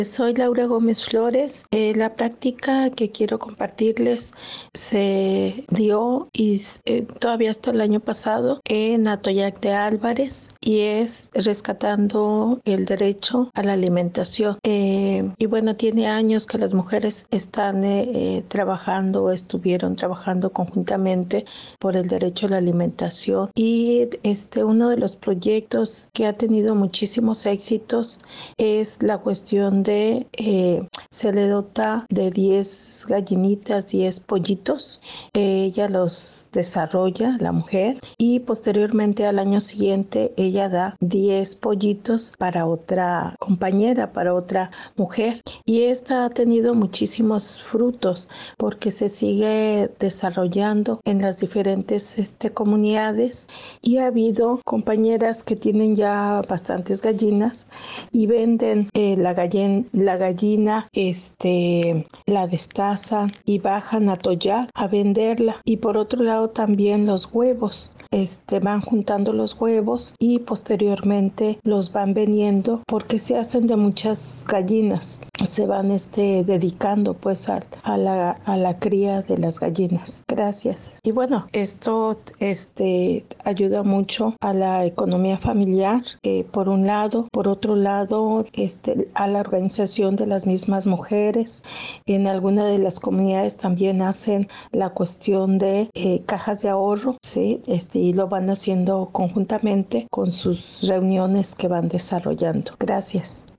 Soy Laura Gómez Flores. La práctica que quiero compartirles se dio todavía hasta el año pasado en Atoyac de Álvarez y es rescatando el derecho a la alimentación. Y bueno, tiene años que las mujeres están estuvieron trabajando conjuntamente por el derecho a la alimentación y uno de los proyectos que ha tenido muchísimos éxitos es la cuestión de se le dota de 10 gallinitas, 10 pollitos. Ella los desarrolla, la mujer, y posteriormente al año siguiente ella da 10 pollitos para otra compañera, para otra mujer. Y esta ha tenido muchísimos frutos porque se sigue desarrollando en las diferentes comunidades y ha habido compañeras que tienen ya bastantes gallinas y venden la gallina, la destazan y bajan a Atoyac a venderla. Y por otro lado también los huevos. Van juntando los huevos y posteriormente los van vendiendo porque se hacen de muchas gallinas. Se van dedicando pues a la cría de las gallinas. Gracias. Y bueno, esto ayuda mucho a la economía familiar, por un lado. Por otro lado, a la organización de las mismas mujeres. En alguna de las comunidades también hacen la cuestión de cajas de ahorro, ¿sí? Y lo van haciendo conjuntamente con sus reuniones que van desarrollando. Gracias.